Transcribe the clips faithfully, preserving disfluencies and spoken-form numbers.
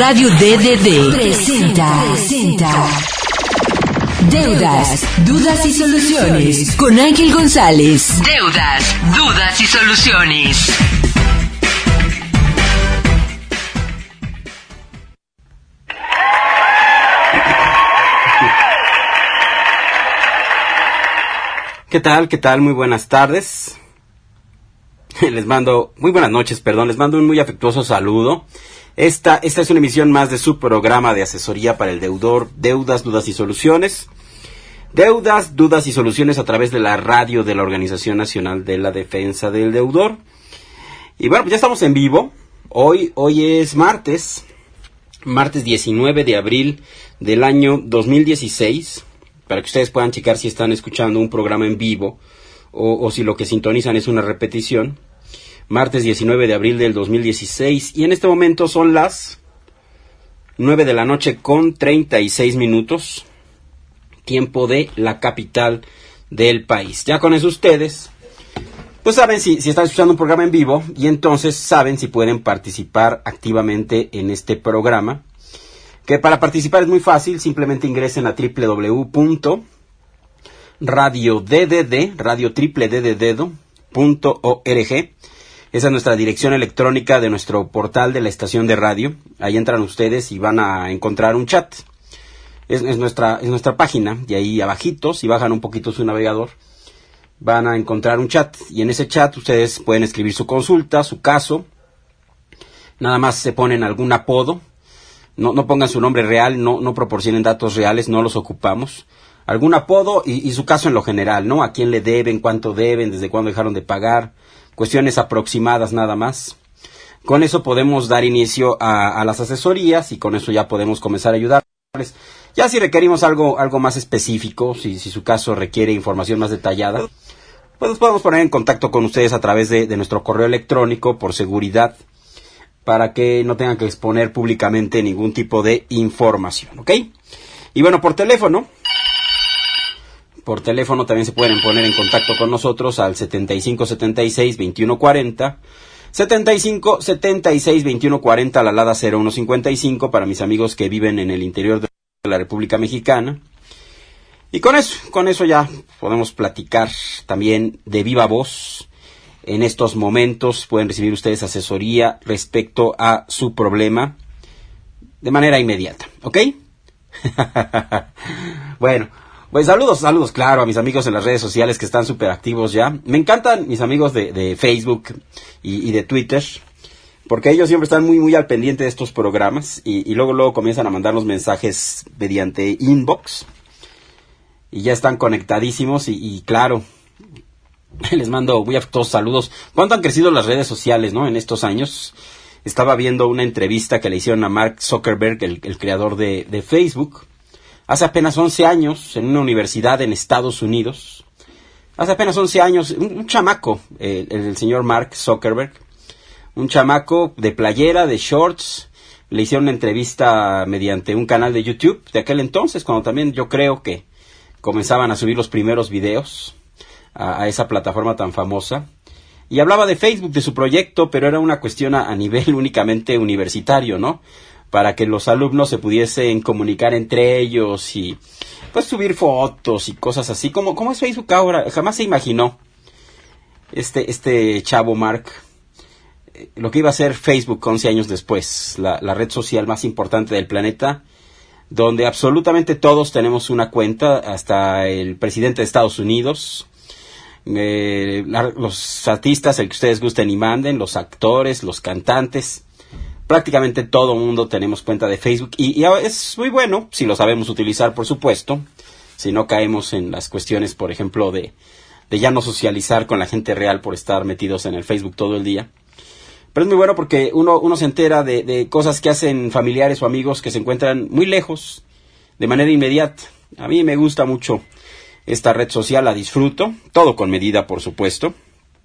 Radio D D D presenta, presenta Deudas, Dudas y Soluciones con Ángel González. Deudas, Dudas y Soluciones. ¿Qué tal? ¿Qué tal? Muy buenas tardes. Les mando, muy buenas noches, perdón, les mando un muy afectuoso saludo. Esta, esta es una emisión más de su programa de asesoría para el deudor, Deudas, Dudas y Soluciones. Deudas, Dudas y Soluciones a través de la radio de la Organización Nacional de la Defensa del Deudor. Y bueno, pues ya estamos en vivo. Hoy, hoy es martes, martes diecinueve de abril del año dos mil dieciséis. Para que ustedes puedan checar si están escuchando un programa en vivo o, o si lo que sintonizan es una repetición. Martes diecinueve de abril del dos mil dieciséis y en este momento son las nueve de la noche con treinta y seis minutos, tiempo de la capital del país. Ya con eso ustedes pues saben si, si están escuchando un programa en vivo y entonces saben si pueden participar activamente en este programa. Que para participar es muy fácil, simplemente ingresen a doble u doble u doble u punto radio d d d, radio triple d d dedo punto org. Esa es nuestra dirección electrónica de nuestro portal de la estación de radio. Ahí entran ustedes y van a encontrar un chat. Es, es nuestra, es nuestra página, y ahí abajito, si bajan un poquito su navegador, van a encontrar un chat. Y en ese chat ustedes pueden escribir su consulta, su caso. Nada más se ponen algún apodo. No, no pongan su nombre real, no, no proporcionen datos reales, no los ocupamos. Algún apodo y, y su caso en lo general, ¿no? A quién le deben, cuánto deben, desde cuándo dejaron de pagar, cuestiones aproximadas nada más. Con eso podemos dar inicio a, a las asesorías y con eso ya podemos comenzar a ayudarles. Ya si requerimos algo, algo más específico, si, si su caso requiere información más detallada, pues nos podemos poner en contacto con ustedes a través de, de nuestro correo electrónico por seguridad, para que no tengan que exponer públicamente ningún tipo de información, ¿ok? Y bueno, por teléfono, por teléfono también se pueden poner en contacto con nosotros al setenta y cinco setenta y seis veintiuno cuarenta, setenta y cinco setenta y seis veintiuno cuarenta, la alada cero uno cincuenta y cinco para mis amigos que viven en el interior de la República Mexicana. Y con eso, con eso ya podemos platicar también de viva voz. En estos momentos pueden recibir ustedes asesoría respecto a su problema de manera inmediata, ¿ok? Bueno, pues saludos, saludos, claro, a mis amigos en las redes sociales que están súper activos ya. Me encantan mis amigos de, de Facebook y, y de Twitter, porque ellos siempre están muy, muy al pendiente de estos programas y, y luego, luego comienzan a mandarnos mensajes mediante inbox y ya están conectadísimos y, y claro, les mando muy afectuosos saludos. ¿Cuánto han crecido las redes sociales, no? En estos años. Estaba viendo una entrevista que le hicieron a Mark Zuckerberg, el, el creador de, de Facebook, hace apenas once años, en una universidad en Estados Unidos. Hace apenas once años, un, un chamaco, eh, el, el señor Mark Zuckerberg, un chamaco de playera, de shorts. Le hicieron una entrevista mediante un canal de YouTube de aquel entonces, cuando también yo creo que comenzaban a subir los primeros videos a, a esa plataforma tan famosa. Y hablaba de Facebook, de su proyecto, pero era una cuestión a, a nivel únicamente universitario, ¿no? Para que los alumnos se pudiesen comunicar entre ellos y pues subir fotos y cosas así. ¿Cómo, cómo es Facebook ahora? Jamás se imaginó este, este chavo Mark eh, lo que iba a ser Facebook once años después, la, la red social más importante del planeta, donde absolutamente todos tenemos una cuenta, hasta el presidente de Estados Unidos, eh, la, los artistas, el que ustedes gusten y manden, los actores, los cantantes, prácticamente todo mundo tenemos cuenta de Facebook y, y es muy bueno si lo sabemos utilizar, por supuesto, si no caemos en las cuestiones, por ejemplo, de, de ya no socializar con la gente real por estar metidos en el Facebook todo el día. Pero es muy bueno porque uno, uno se entera de, de cosas que hacen familiares o amigos que se encuentran muy lejos de manera inmediata. A mí me gusta mucho esta red social, la disfruto, todo con medida, por supuesto.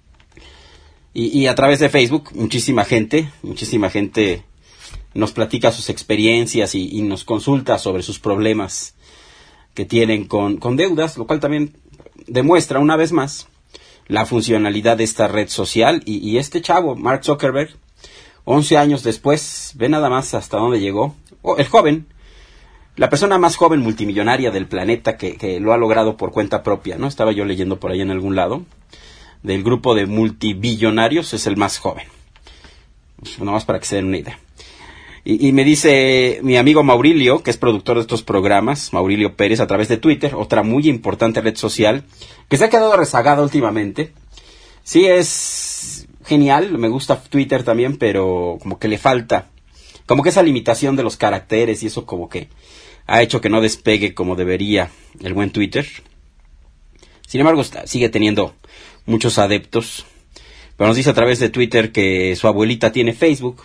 Y, y a través de Facebook, muchísima gente, muchísima gente nos platica sus experiencias y, y nos consulta sobre sus problemas que tienen con, con deudas, lo cual también demuestra una vez más la funcionalidad de esta red social. Y, y este chavo, Mark Zuckerberg, once años después, ve nada más hasta dónde llegó. Oh, el joven, la persona más joven multimillonaria del planeta que, que lo ha logrado por cuenta propia, ¿no? Estaba yo leyendo por ahí en algún lado. Del grupo de multibillonarios es el más joven. Nada más para que se den una idea. Y, y me dice mi amigo Maurilio, que es productor de estos programas, Maurilio Pérez, a través de Twitter, otra muy importante red social, que se ha quedado rezagada últimamente. Sí, es genial, me gusta Twitter también, pero como que le falta, como que esa limitación de los caracteres y eso como que ha hecho que no despegue como debería el buen Twitter. Sin embargo, está, sigue teniendo muchos adeptos. Pero nos dice a través de Twitter que su abuelita tiene Facebook.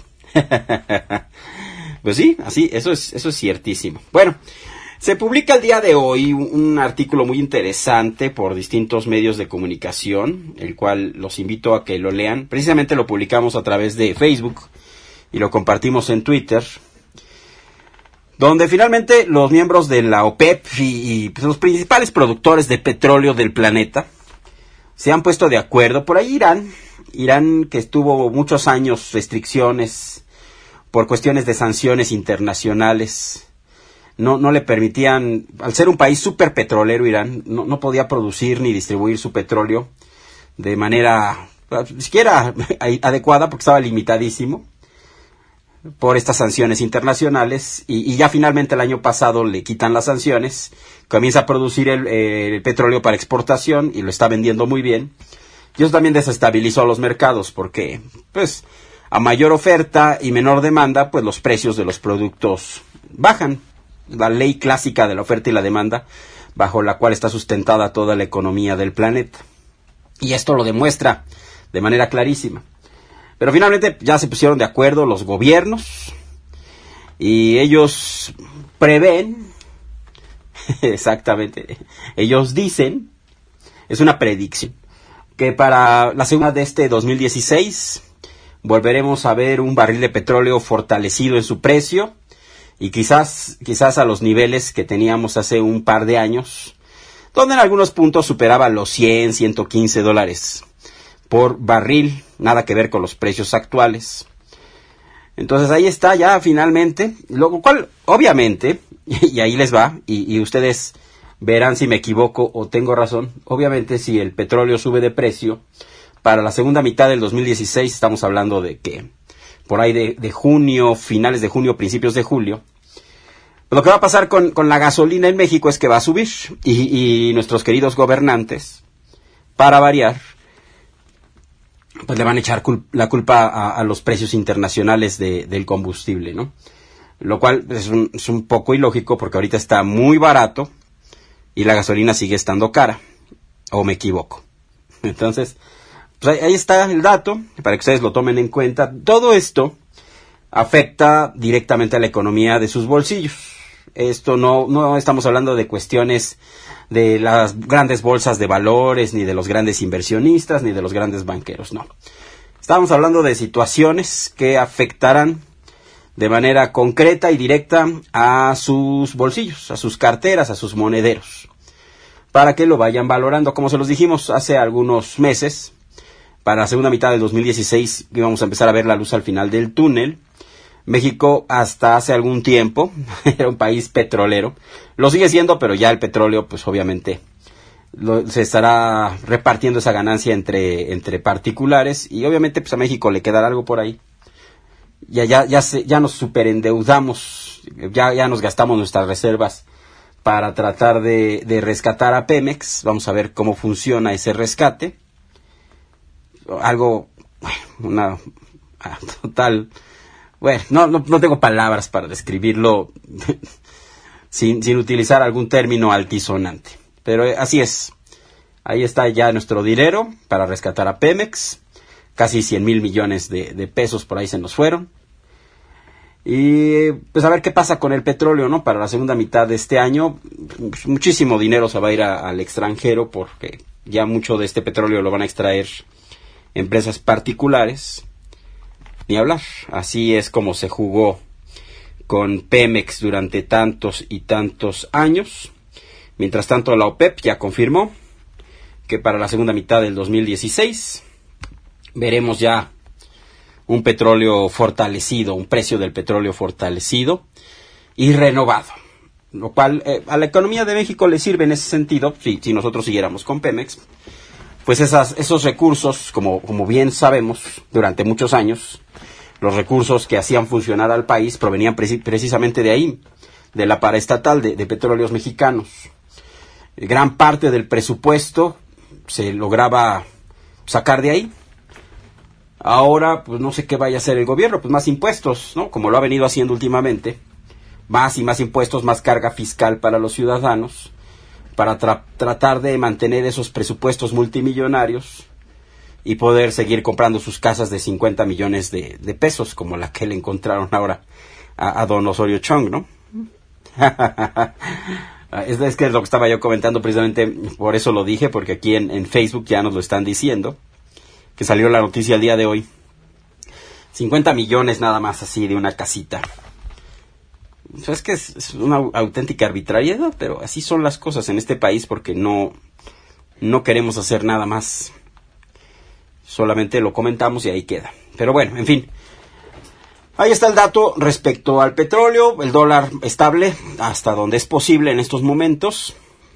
Pues sí, así, eso es, eso es ciertísimo. Bueno, se publica el día de hoy un, un artículo muy interesante por distintos medios de comunicación, el cual los invito a que lo lean. Precisamente lo publicamos a través de Facebook y lo compartimos en Twitter, donde finalmente los miembros de la OPEP y, y pues, los principales productores de petróleo del planeta se han puesto de acuerdo. Por ahí Irán, Irán que estuvo muchos años restricciones por cuestiones de sanciones internacionales, no, no le permitían, al ser un país súper petrolero Irán, no, no podía producir ni distribuir su petróleo de manera ni siquiera adecuada porque estaba limitadísimo por estas sanciones internacionales, y, y ya finalmente el año pasado le quitan las sanciones, comienza a producir el, eh, el petróleo para exportación y lo está vendiendo muy bien, y eso también desestabilizó a los mercados porque pues a mayor oferta y menor demanda pues los precios de los productos bajan, la ley clásica de la oferta y la demanda bajo la cual está sustentada toda la economía del planeta, y esto lo demuestra de manera clarísima. Pero finalmente ya se pusieron de acuerdo los gobiernos y ellos prevén, exactamente, ellos dicen, es una predicción, que para la segunda de este dos mil dieciséis volveremos a ver un barril de petróleo fortalecido en su precio y quizás, quizás a los niveles que teníamos hace un par de años, donde en algunos puntos superaba los cien, ciento quince dólares por barril, nada que ver con los precios actuales. Entonces ahí está ya finalmente, lo cual obviamente, y ahí les va, y, y ustedes verán si me equivoco o tengo razón, obviamente si el petróleo sube de precio, para la segunda mitad del dos mil dieciséis, estamos hablando de que por ahí de, de junio, finales de junio, principios de julio, lo que va a pasar con, con la gasolina en México es que va a subir, y, y nuestros queridos gobernantes, para variar, pues le van a echar cul- la culpa a, a los precios internacionales de, del combustible, ¿no? Lo cual es un, es un poco ilógico porque ahorita está muy barato y la gasolina sigue estando cara, o me equivoco. Entonces, pues ahí, ahí está el dato, para que ustedes lo tomen en cuenta. Todo esto afecta directamente a la economía de sus bolsillos. Esto no, no estamos hablando de cuestiones de las grandes bolsas de valores, ni de los grandes inversionistas, ni de los grandes banqueros, no. Estamos hablando de situaciones que afectarán de manera concreta y directa a sus bolsillos, a sus carteras, a sus monederos, para que lo vayan valorando. Como se los dijimos hace algunos meses, para la segunda mitad del dos mil dieciséis íbamos a empezar a ver la luz al final del túnel. México hasta hace algún tiempo era un país petrolero, lo sigue siendo, pero ya el petróleo pues obviamente lo, se estará repartiendo esa ganancia entre, entre particulares, y obviamente pues a México le quedará algo por ahí. Ya, ya, ya, se, ya nos superendeudamos, ya, ya nos gastamos nuestras reservas para tratar de, de rescatar a Pemex. Vamos a ver cómo funciona ese rescate. Algo, una total... Bueno, no, no, no tengo palabras para describirlo sin, sin utilizar algún término altisonante. Pero así es. Ahí está ya nuestro dinero para rescatar a Pemex. Casi cien mil millones de, de pesos por ahí se nos fueron. Y pues a ver qué pasa con el petróleo, ¿no? Para la segunda mitad de este año, pues, muchísimo dinero se va a ir a, al extranjero porque ya mucho de este petróleo lo van a extraer empresas particulares. Ni hablar, así es como se jugó con Pemex durante tantos y tantos años. Mientras tanto, la OPEP ya confirmó que para la segunda mitad del dos mil dieciséis veremos ya un petróleo fortalecido, un precio del petróleo fortalecido y renovado, lo cual eh, a la economía de México le sirve en ese sentido. Si, si nosotros siguiéramos con Pemex, pues esas, esos recursos, como, como bien sabemos, durante muchos años, los recursos que hacían funcionar al país provenían preci- precisamente de ahí, de la paraestatal de, de Petróleos Mexicanos. Gran parte del presupuesto se lograba sacar de ahí. Ahora, pues no sé qué vaya a hacer el gobierno, pues más impuestos, ¿no? Como lo ha venido haciendo últimamente, más y más impuestos, más carga fiscal para los ciudadanos, para tra- tratar de mantener esos presupuestos multimillonarios y poder seguir comprando sus casas de cincuenta millones de, de pesos, como la que le encontraron ahora a, a don Osorio Chong, ¿no? es, es que es lo que estaba yo comentando, precisamente por eso lo dije, porque aquí en, en Facebook ya nos lo están diciendo, que salió la noticia el día de hoy. cincuenta millones nada más así de una casita. O sea, es que es, es una auténtica arbitrariedad, pero así son las cosas en este país porque no, no queremos hacer nada más. Solamente lo comentamos y ahí queda. Pero bueno, en fin. Ahí está el dato respecto al petróleo, el dólar estable hasta donde es posible en estos momentos.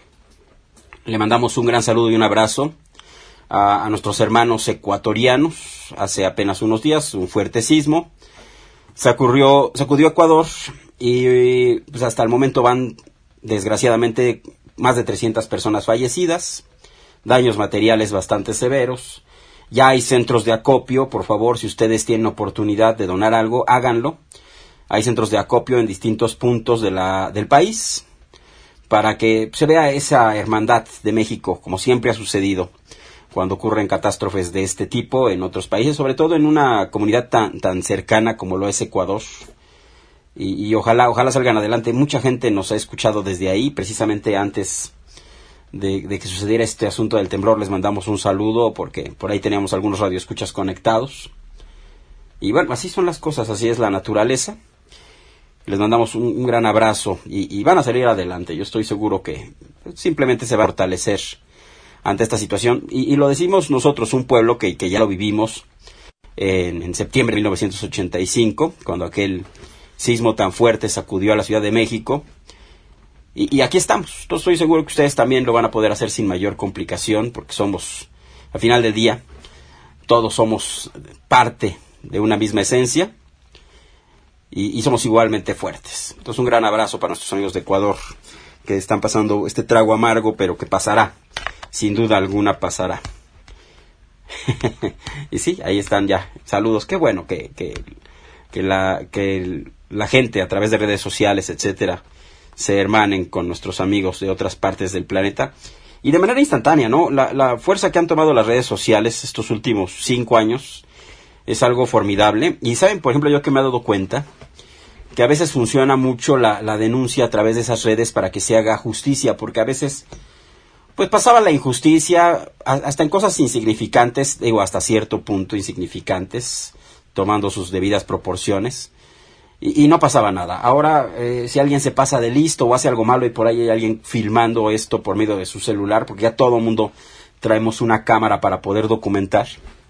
Le mandamos un gran saludo y un abrazo A, a nuestros hermanos ecuatorianos. Hace apenas unos días un fuerte sismo sacudió, sacudió Ecuador y pues hasta el momento van desgraciadamente más de trescientas personas fallecidas, daños materiales bastante severos. Ya hay centros de acopio, por favor, si ustedes tienen oportunidad de donar algo, háganlo. Hay centros de acopio en distintos puntos de la, del país para que se vea esa hermandad de México, como siempre ha sucedido cuando ocurren catástrofes de este tipo en otros países, sobre todo en una comunidad tan, tan cercana como lo es Ecuador. Y, y ojalá, ojalá salgan adelante. Mucha gente nos ha escuchado desde ahí, precisamente antes de, de que sucediera este asunto del temblor. Les mandamos un saludo porque por ahí teníamos algunos radioescuchas conectados. Y bueno, así son las cosas, así es la naturaleza. Les mandamos un, un gran abrazo y, y van a salir adelante. Yo estoy seguro que simplemente se va a fortalecer ante esta situación. Y, y lo decimos nosotros, un pueblo que, que ya lo vivimos en, en septiembre de mil novecientos ochenta y cinco, cuando aquel sismo tan fuerte sacudió a la Ciudad de México. Y, y aquí estamos. Yo estoy seguro que ustedes también lo van a poder hacer sin mayor complicación, porque somos, al final del día, todos somos parte de una misma esencia y, y somos igualmente fuertes. Entonces, un gran abrazo para nuestros amigos de Ecuador que están pasando este trago amargo, pero que pasará. Sin duda alguna pasará. Y sí, ahí están ya. Saludos. Qué bueno que, que, que, la, que la gente a través de redes sociales, etcétera, se hermanen con nuestros amigos de otras partes del planeta. Y de manera instantánea, ¿no? La, la fuerza que han tomado las redes sociales estos últimos cinco años es algo formidable. Y saben, por ejemplo, yo que me he dado cuenta que a veces funciona mucho la, la denuncia a través de esas redes para que se haga justicia, porque a veces pues pasaba la injusticia hasta en cosas insignificantes, digo, hasta cierto punto insignificantes, tomando sus debidas proporciones, y, y no pasaba nada. Ahora, eh, si alguien se pasa de listo o hace algo malo y por ahí hay alguien filmando esto por medio de su celular, porque ya todo el mundo traemos una cámara para poder documentar,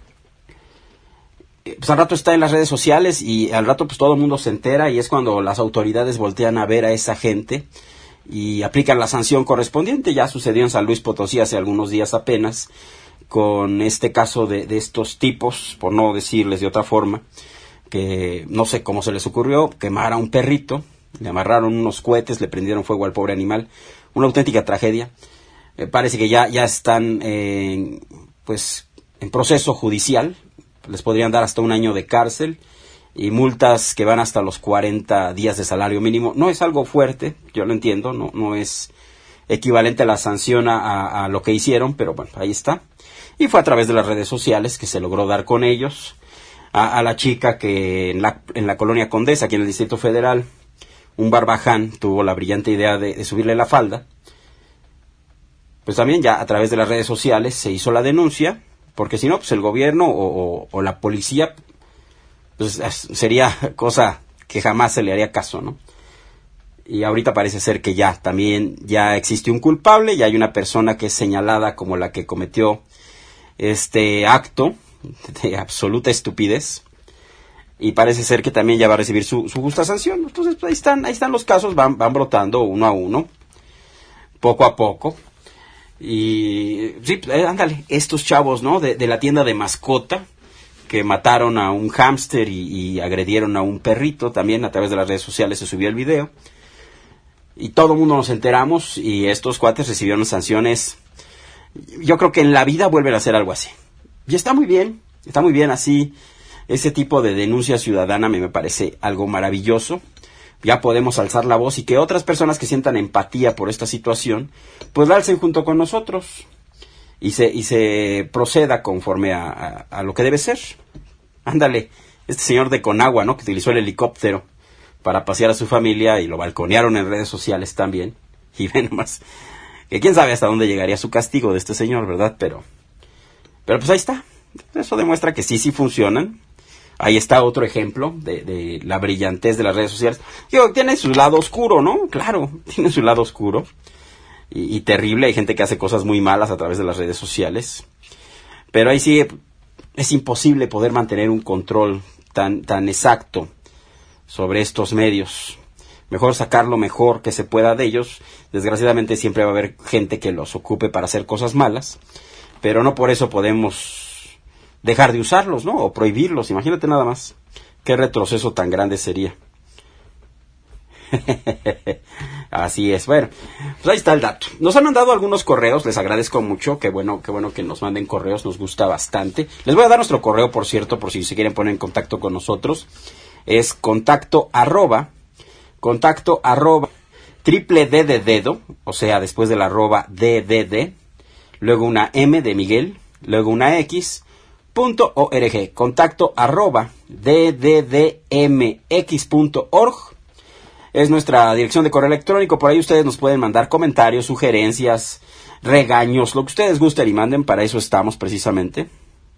pues al rato está en las redes sociales y al rato pues todo el mundo se entera y es cuando las autoridades voltean a ver a esa gente y aplican la sanción correspondiente. Ya sucedió en San Luis Potosí hace algunos días apenas, con este caso de, de estos tipos, por no decirles de otra forma, que no sé cómo se les ocurrió quemar a un perrito, le amarraron unos cohetes, le prendieron fuego al pobre animal, una auténtica tragedia. Eh, parece que ya, ya están eh, pues en proceso judicial, les podrían dar hasta un año de cárcel y multas que van hasta los cuarenta días de salario mínimo. No es algo fuerte, yo lo entiendo, no, no es equivalente a la sanción a, a, a lo que hicieron, pero bueno, ahí está. Y fue a través de las redes sociales que se logró dar con ellos. A, a la chica que en la, en la colonia Condesa, aquí en el Distrito Federal, un barbaján tuvo la brillante idea de, de subirle la falda. Pues también ya a través de las redes sociales se hizo la denuncia, porque si no, pues el gobierno o, o, o la policía, pues sería cosa que jamás se le haría caso, ¿no? Y ahorita parece ser que ya también ya existe un culpable, ya hay una persona que es señalada como la que cometió este acto de absoluta estupidez. y parece ser que también ya va a recibir su, su justa sanción. Entonces, pues, ahí están, ahí están los casos, van, van brotando uno a uno, poco a poco. Y sí, eh, ándale, estos chavos, ¿no? De, de la tienda de mascota, que mataron a un hámster y, y agredieron a un perrito, también a través de las redes sociales se subió el video. Y todo el mundo nos enteramos, y estos cuates recibieron sanciones. Yo creo que en la vida vuelven a hacer algo así. Y está muy bien, está muy bien así. Ese tipo de denuncia ciudadana me, me parece algo maravilloso. Ya podemos alzar la voz y que otras personas que sientan empatía por esta situación, pues la alcen junto con nosotros. Y se, y se proceda conforme a, a, a lo que debe ser. Ándale, este señor de Conagua, ¿no? Que utilizó el helicóptero para pasear a su familia y lo balconearon en redes sociales también. Y ven más, que quién sabe hasta dónde llegaría su castigo de este señor, ¿verdad? Pero, pero pues ahí está. Eso demuestra que sí, sí funcionan. Ahí está otro ejemplo de, de la brillantez de las redes sociales. Digo, tiene su lado oscuro, ¿no? Claro, tiene su lado oscuro. Y, y terrible. Hay gente que hace cosas muy malas a través de las redes sociales. Pero ahí sí es imposible poder mantener un control tan, tan exacto sobre estos medios. Mejor sacar lo mejor que se pueda de ellos. Desgraciadamente siempre va a haber gente que los ocupe para hacer cosas malas. Pero no por eso podemos dejar de usarlos, ¿no? O prohibirlos. Imagínate nada más. Qué retroceso tan grande sería. Así es. Bueno, pues ahí está el dato. Nos han mandado algunos correos, les agradezco mucho. Qué bueno, qué bueno que nos manden correos, nos gusta bastante. Les voy a dar nuestro correo, por cierto, por si se quieren poner en contacto con nosotros. Es contacto arroba, contacto arroba, triple D de dedo, o sea, después del arroba D D D, luego una M de Miguel, luego una X, punto org, contacto arroba D D D M X punto org. Es nuestra dirección de correo electrónico. Por ahí ustedes nos pueden mandar comentarios, sugerencias, regaños, lo que ustedes gusten y manden. Para eso estamos precisamente.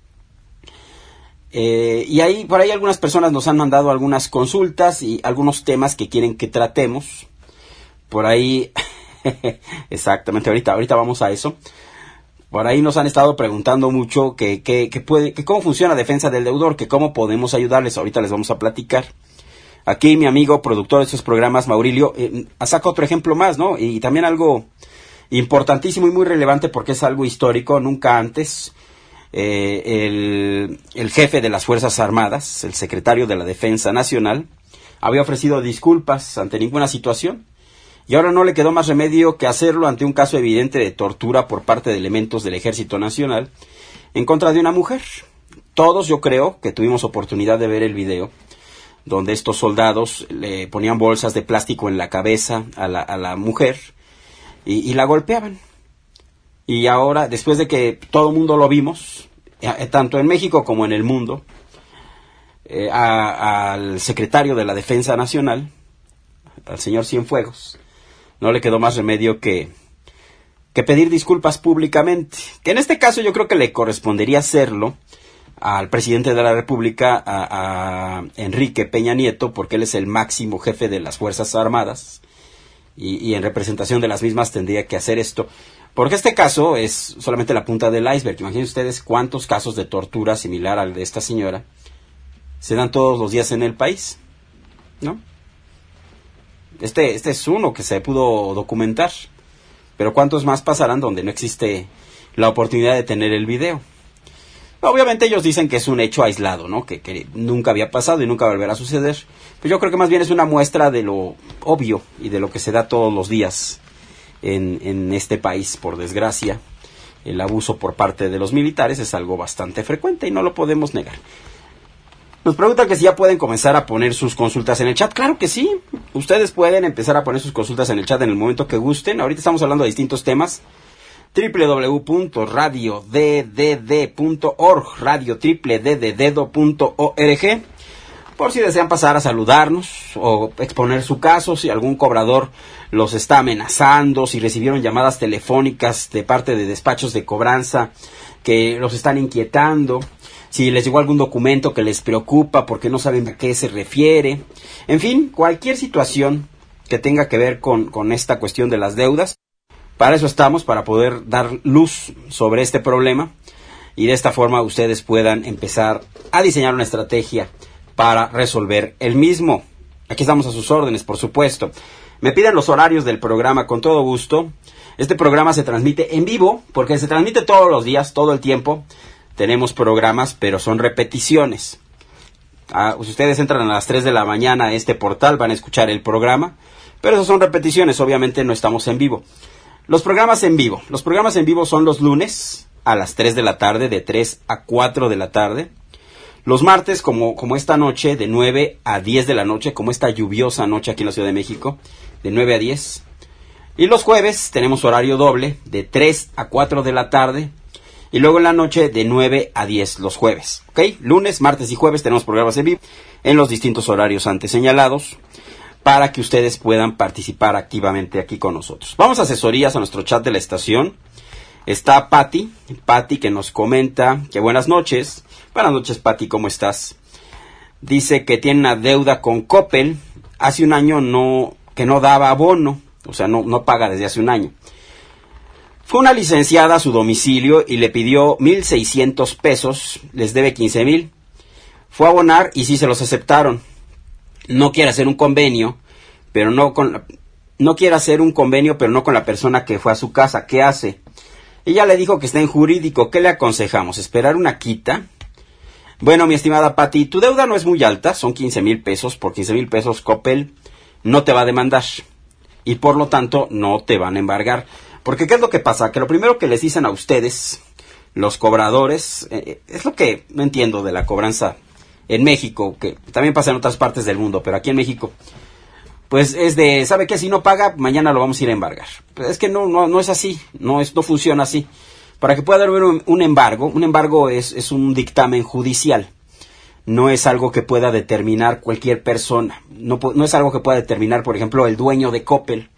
Eh, y ahí, por ahí algunas personas nos han mandado algunas consultas y algunos temas que quieren que tratemos. Por ahí, exactamente, ahorita, ahorita vamos a eso. Por ahí nos han estado preguntando mucho que, que, que, puede, que cómo funciona Defensa del Deudor, que cómo podemos ayudarles. Ahorita les vamos a platicar. Aquí mi amigo, productor de estos programas, Maurilio, eh, saca otro ejemplo más, ¿no? Y también algo importantísimo y muy relevante porque es algo histórico. Nunca antes eh, el, el jefe de las Fuerzas Armadas, el secretario de la Defensa Nacional, había ofrecido disculpas ante ninguna situación. Y ahora no le quedó más remedio que hacerlo ante un caso evidente de tortura por parte de elementos del Ejército Nacional en contra de una mujer. Todos, yo creo, que tuvimos oportunidad de ver el video donde estos soldados le ponían bolsas de plástico en la cabeza a la, a la mujer y, y la golpeaban. Y ahora, después de que todo el mundo lo vimos, eh, tanto en México como en el mundo, eh, a, al secretario de la Defensa Nacional, al señor Cienfuegos, no le quedó más remedio que, que pedir disculpas públicamente. Que en este caso yo creo que le correspondería hacerlo al presidente de la República, a, a Enrique Peña Nieto, porque él es el máximo jefe de las Fuerzas Armadas y, y en representación de las mismas tendría que hacer esto, porque este caso es solamente la punta del iceberg. Imaginen ustedes cuántos casos de tortura similar al de esta señora se dan todos los días en el país, ¿no? Este, este es uno que se pudo documentar, pero cuántos más pasarán donde no existe la oportunidad de tener el video. Obviamente ellos dicen que es un hecho aislado, ¿no? Que, que nunca había pasado y nunca volverá a suceder. Pues yo creo que más bien es una muestra de lo obvio y de lo que se da todos los días en, en este país, por desgracia. El abuso por parte de los militares es algo bastante frecuente y no lo podemos negar. Nos preguntan que si ya pueden comenzar a poner sus consultas en el chat. Claro que sí. Ustedes pueden empezar a poner sus consultas en el chat en el momento que gusten. Ahorita estamos hablando de distintos temas. doble u doble u doble u punto radio d d d punto org, radio triple d de dedo punto org, por si desean pasar a saludarnos o exponer su caso, si algún cobrador los está amenazando, si recibieron llamadas telefónicas de parte de despachos de cobranza que los están inquietando, si les llegó algún documento que les preocupa porque no saben a qué se refiere, en fin, cualquier situación que tenga que ver con, con esta cuestión de las deudas. Para eso estamos, para poder dar luz sobre este problema y de esta forma ustedes puedan empezar a diseñar una estrategia para resolver el mismo. Aquí estamos a sus órdenes, por supuesto. Me piden los horarios del programa con todo gusto. Este programa se transmite en vivo, porque se transmite todos los días, todo el tiempo. Tenemos programas, pero son repeticiones. Ah, si ustedes entran a las tres de la mañana a este portal, van a escuchar el programa, pero esas son repeticiones, obviamente no estamos en vivo. Los programas en vivo. Los programas en vivo son los lunes a las tres de la tarde, de tres a cuatro de la tarde. Los martes, como, como esta noche, de nueve a diez de la noche, como esta lluviosa noche aquí en la Ciudad de México, de nueve a diez. Y los jueves tenemos horario doble, de tres a cuatro de la tarde. Y luego en la noche de nueve a diez los jueves, ¿ok? Lunes, martes y jueves tenemos programas en vivo en los distintos horarios antes señalados para que ustedes puedan participar activamente aquí con nosotros. Vamos a asesorías a nuestro chat de la estación. Está Patti, Patti que nos comenta que buenas noches. Buenas noches, Patti, ¿cómo estás? Dice que tiene una deuda con Coppel. Hace un año no, que no daba abono, o sea, no, no paga desde hace un año. Fue una licenciada a su domicilio y le pidió mil seiscientos pesos, les debe quince mil. Fue a abonar y sí se los aceptaron. No quiere hacer un convenio, pero no con la, no quiere hacer un convenio, pero no con la persona que fue a su casa. ¿Qué hace? Ella le dijo que está en jurídico. ¿Qué le aconsejamos? ¿Esperar una quita? Bueno, mi estimada Patti, tu deuda no es muy alta, son quince mil pesos. Por quince mil pesos Coppel no te va a demandar y por lo tanto no te van a embargar. Porque ¿qué es lo que pasa? Que lo primero que les dicen a ustedes, los cobradores, eh, es lo que no entiendo de la cobranza en México, que también pasa en otras partes del mundo, pero aquí en México, pues es de, ¿sabe qué? Si no paga, mañana lo vamos a ir a embargar. Pues es que no, no, no es así, no, es, no funciona así. Para que pueda haber un, un embargo, un embargo es, es un dictamen judicial. No es algo que pueda determinar cualquier persona. No, no es algo que pueda determinar, por ejemplo, el dueño de Coppel.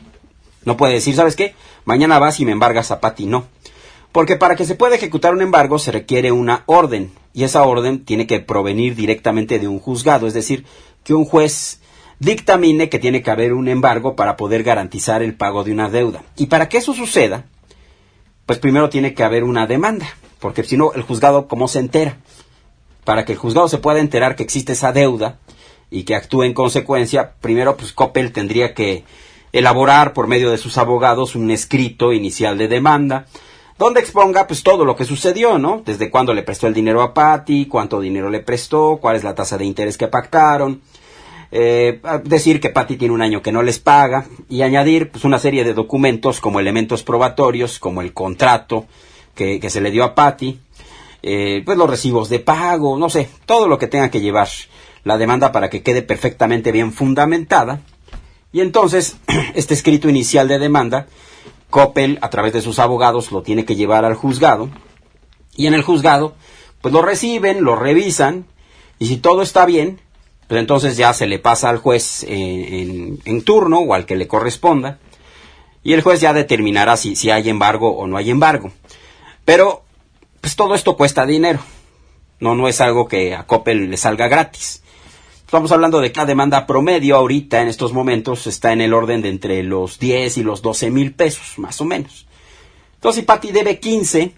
No puede decir, ¿sabes qué? Mañana vas y me embargas a Patti. No. Porque para que se pueda ejecutar un embargo se requiere una orden. Y esa orden tiene que provenir directamente de un juzgado. Es decir, que un juez dictamine que tiene que haber un embargo para poder garantizar el pago de una deuda. Y para que eso suceda, pues primero tiene que haber una demanda. Porque si no, el juzgado, ¿cómo se entera? Para que el juzgado se pueda enterar que existe esa deuda y que actúe en consecuencia, primero pues Coppel tendría que elaborar por medio de sus abogados un escrito inicial de demanda, donde exponga pues todo lo que sucedió, ¿no? Desde cuándo le prestó el dinero a Patti, cuánto dinero le prestó, cuál es la tasa de interés que pactaron, eh, decir que Patti tiene un año que no les paga, y añadir pues una serie de documentos como elementos probatorios, como el contrato que, que se le dio a Patti, eh, pues los recibos de pago, no sé, todo lo que tenga que llevar la demanda para que quede perfectamente bien fundamentada. Y entonces, este escrito inicial de demanda, Coppel, a través de sus abogados, lo tiene que llevar al juzgado. Y en el juzgado, pues lo reciben, lo revisan. Y si todo está bien, pues entonces ya se le pasa al juez en, en, en turno o al que le corresponda. Y el juez ya determinará si, si hay embargo o no hay embargo. Pero, pues todo esto cuesta dinero. No, no es algo que a Coppel le salga gratis. Estamos hablando de que la demanda promedio ahorita, en estos momentos, está en el orden de entre los diez y los doce mil pesos, más o menos. Entonces, si Patti debe quince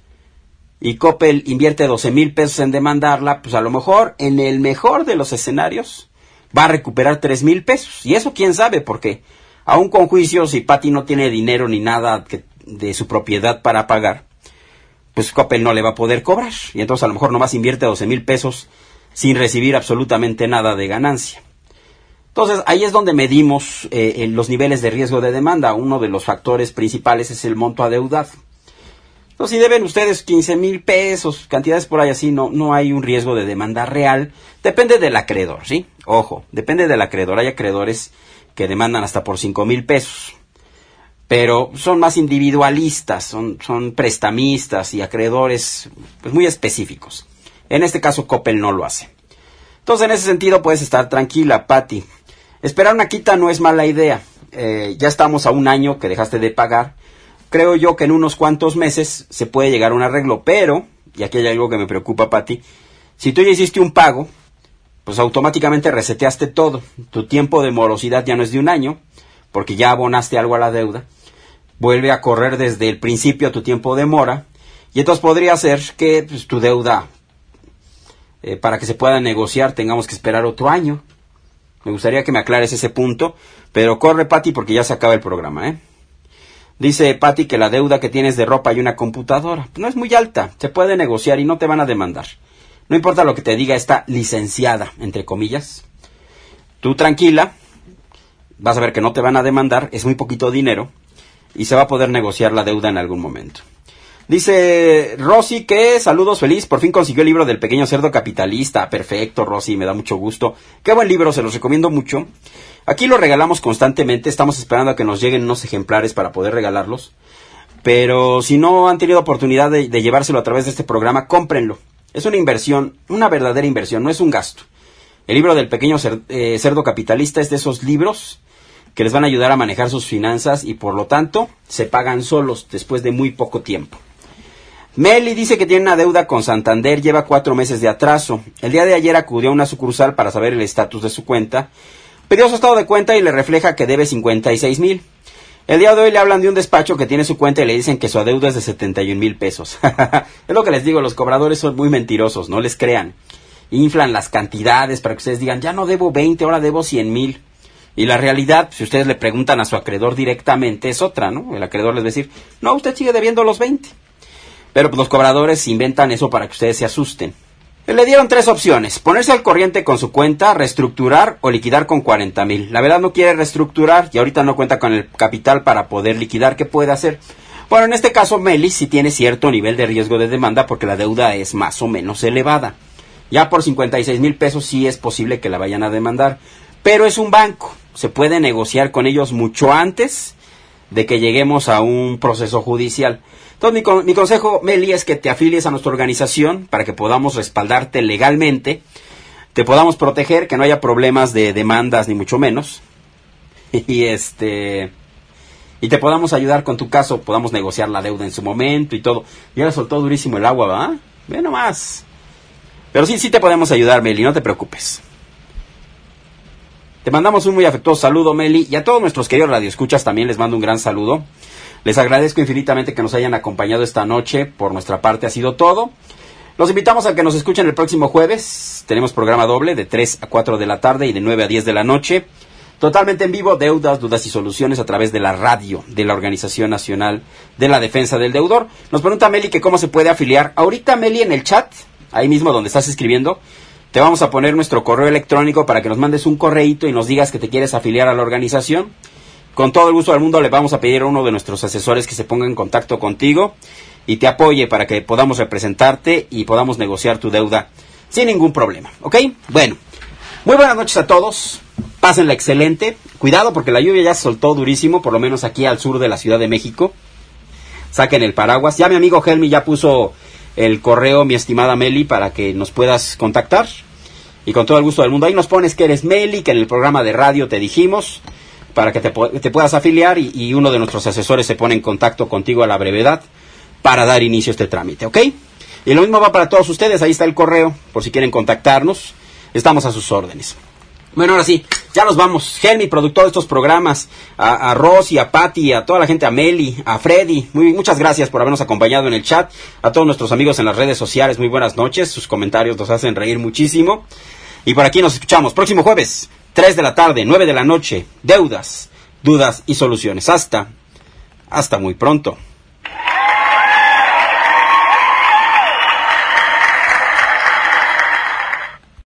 y Coppel invierte doce mil pesos en demandarla, pues a lo mejor, en el mejor de los escenarios, va a recuperar tres mil pesos. Y eso quién sabe, porque aún con juicio, si Patti no tiene dinero ni nada que, de su propiedad para pagar, pues Coppel no le va a poder cobrar. Y entonces a lo mejor nomás invierte doce mil pesos sin recibir absolutamente nada de ganancia. Entonces, ahí es donde medimos eh, los niveles de riesgo de demanda. Uno de los factores principales es el monto adeudado. Entonces, si deben ustedes quince mil pesos, cantidades por ahí así, no, no hay un riesgo de demanda real. Depende del acreedor, ¿sí? Ojo, depende del acreedor. Hay acreedores que demandan hasta por cinco mil pesos. Pero son más individualistas, son, son prestamistas y acreedores pues, muy específicos. En este caso, Coppel no lo hace. Entonces, en ese sentido, puedes estar tranquila, Patti. Esperar una quita no es mala idea. Eh, ya estamos a un año que dejaste de pagar. Creo yo que en unos cuantos meses se puede llegar a un arreglo. Pero, y aquí hay algo que me preocupa, Patti, si tú ya hiciste un pago, pues automáticamente reseteaste todo. Tu tiempo de morosidad ya no es de un año, porque ya abonaste algo a la deuda. Vuelve a correr desde el principio tu tiempo de mora. Y entonces podría ser que pues, tu deuda eh, para que se pueda negociar tengamos que esperar otro año. Me gustaría que me aclares ese punto, pero corre, Pati, porque ya se acaba el programa, ¿eh? Dice Pati que la deuda que tienes de ropa y una computadora no es muy alta, se puede negociar y no te van a demandar. No importa lo que te diga esta licenciada, entre comillas. Tú tranquila, vas a ver que no te van a demandar, es muy poquito dinero y se va a poder negociar la deuda en algún momento. Dice Rosy que saludos, feliz, por fin consiguió el libro del pequeño cerdo capitalista. Perfecto, Rosy, me da mucho gusto. Qué buen libro, se los recomiendo mucho. Aquí lo regalamos constantemente, estamos esperando a que nos lleguen unos ejemplares para poder regalarlos. Pero si no han tenido oportunidad de, de llevárselo a través de este programa, cómprenlo. Es una inversión, una verdadera inversión, no es un gasto. El libro del pequeño cer, eh, cerdo capitalista es de esos libros que les van a ayudar a manejar sus finanzas y por lo tanto se pagan solos después de muy poco tiempo. Meli dice que tiene una deuda con Santander, lleva cuatro meses de atraso. El día de ayer acudió a una sucursal para saber el estatus de su cuenta. Pidió su estado de cuenta y le refleja que debe cincuenta y seis mil. El día de hoy le hablan de un despacho que tiene su cuenta y le dicen que su adeudo es de setenta y un mil pesos. Es lo que les digo, los cobradores son muy mentirosos, no les crean. Inflan las cantidades para que ustedes digan, ya no debo veinte, ahora debo cien mil. Y la realidad, si ustedes le preguntan a su acreedor directamente, es otra, ¿no? El acreedor les va a decir, no, usted sigue debiendo los veinte. Pero pues, los cobradores inventan eso para que ustedes se asusten. Le dieron tres opciones, ponerse al corriente con su cuenta, reestructurar o liquidar con cuarenta mil. La verdad no quiere reestructurar y ahorita no cuenta con el capital para poder liquidar. ¿Qué puede hacer? Bueno, en este caso Meli sí tiene cierto nivel de riesgo de demanda porque la deuda es más o menos elevada. Ya por cincuenta y seis mil pesos sí es posible que la vayan a demandar. Pero es un banco, se puede negociar con ellos mucho antes de que lleguemos a un proceso judicial. Entonces, mi, con, mi consejo, Meli, es que te afilies a nuestra organización para que podamos respaldarte legalmente, te podamos proteger, que no haya problemas de demandas ni mucho menos, y este y te podamos ayudar con tu caso, podamos negociar la deuda en su momento y todo. Ya le soltó durísimo el agua, ¿va? Ve nomás. Pero sí, sí te podemos ayudar, Meli, no te preocupes. Te mandamos un muy afectuoso saludo, Meli, y a todos nuestros queridos radioescuchas también les mando un gran saludo. Les agradezco infinitamente que nos hayan acompañado esta noche. Por nuestra parte ha sido todo. Los invitamos a que nos escuchen el próximo jueves. Tenemos programa doble de tres a cuatro de la tarde y de nueve a diez de la noche. Totalmente en vivo, deudas, dudas y soluciones a través de la radio de la Organización Nacional de la Defensa del Deudor. Nos pregunta Meli que cómo se puede afiliar. Ahorita, Meli, en el chat, ahí mismo donde estás escribiendo, te vamos a poner nuestro correo electrónico para que nos mandes un correíto y nos digas que te quieres afiliar a la organización. Con todo el gusto del mundo le vamos a pedir a uno de nuestros asesores que se ponga en contacto contigo y te apoye para que podamos representarte y podamos negociar tu deuda sin ningún problema, ¿ok? Bueno, muy buenas noches a todos, pásenla excelente, cuidado porque la lluvia ya se soltó durísimo, por lo menos aquí al sur de la Ciudad de México. Saquen el paraguas, ya mi amigo Helmi ya puso el correo, mi estimada Meli, para que nos puedas contactar y con todo el gusto del mundo, ahí nos pones que eres Meli, que en el programa de radio te dijimos, para que te, te puedas afiliar y, y uno de nuestros asesores se pone en contacto contigo a la brevedad para dar inicio a este trámite, ¿ok? Y lo mismo va para todos ustedes, ahí está el correo, por si quieren contactarnos, estamos a sus órdenes. Bueno, ahora sí, ya nos vamos. Helmi, productor de estos programas, a, a Rosy, a Pati, a toda la gente, a Meli, a Freddy, muy, muchas gracias por habernos acompañado en el chat, a todos nuestros amigos en las redes sociales, muy buenas noches, sus comentarios nos hacen reír muchísimo, y por aquí nos escuchamos próximo jueves, tres de la tarde, nueve de la noche, deudas, dudas y soluciones. Hasta, hasta muy pronto.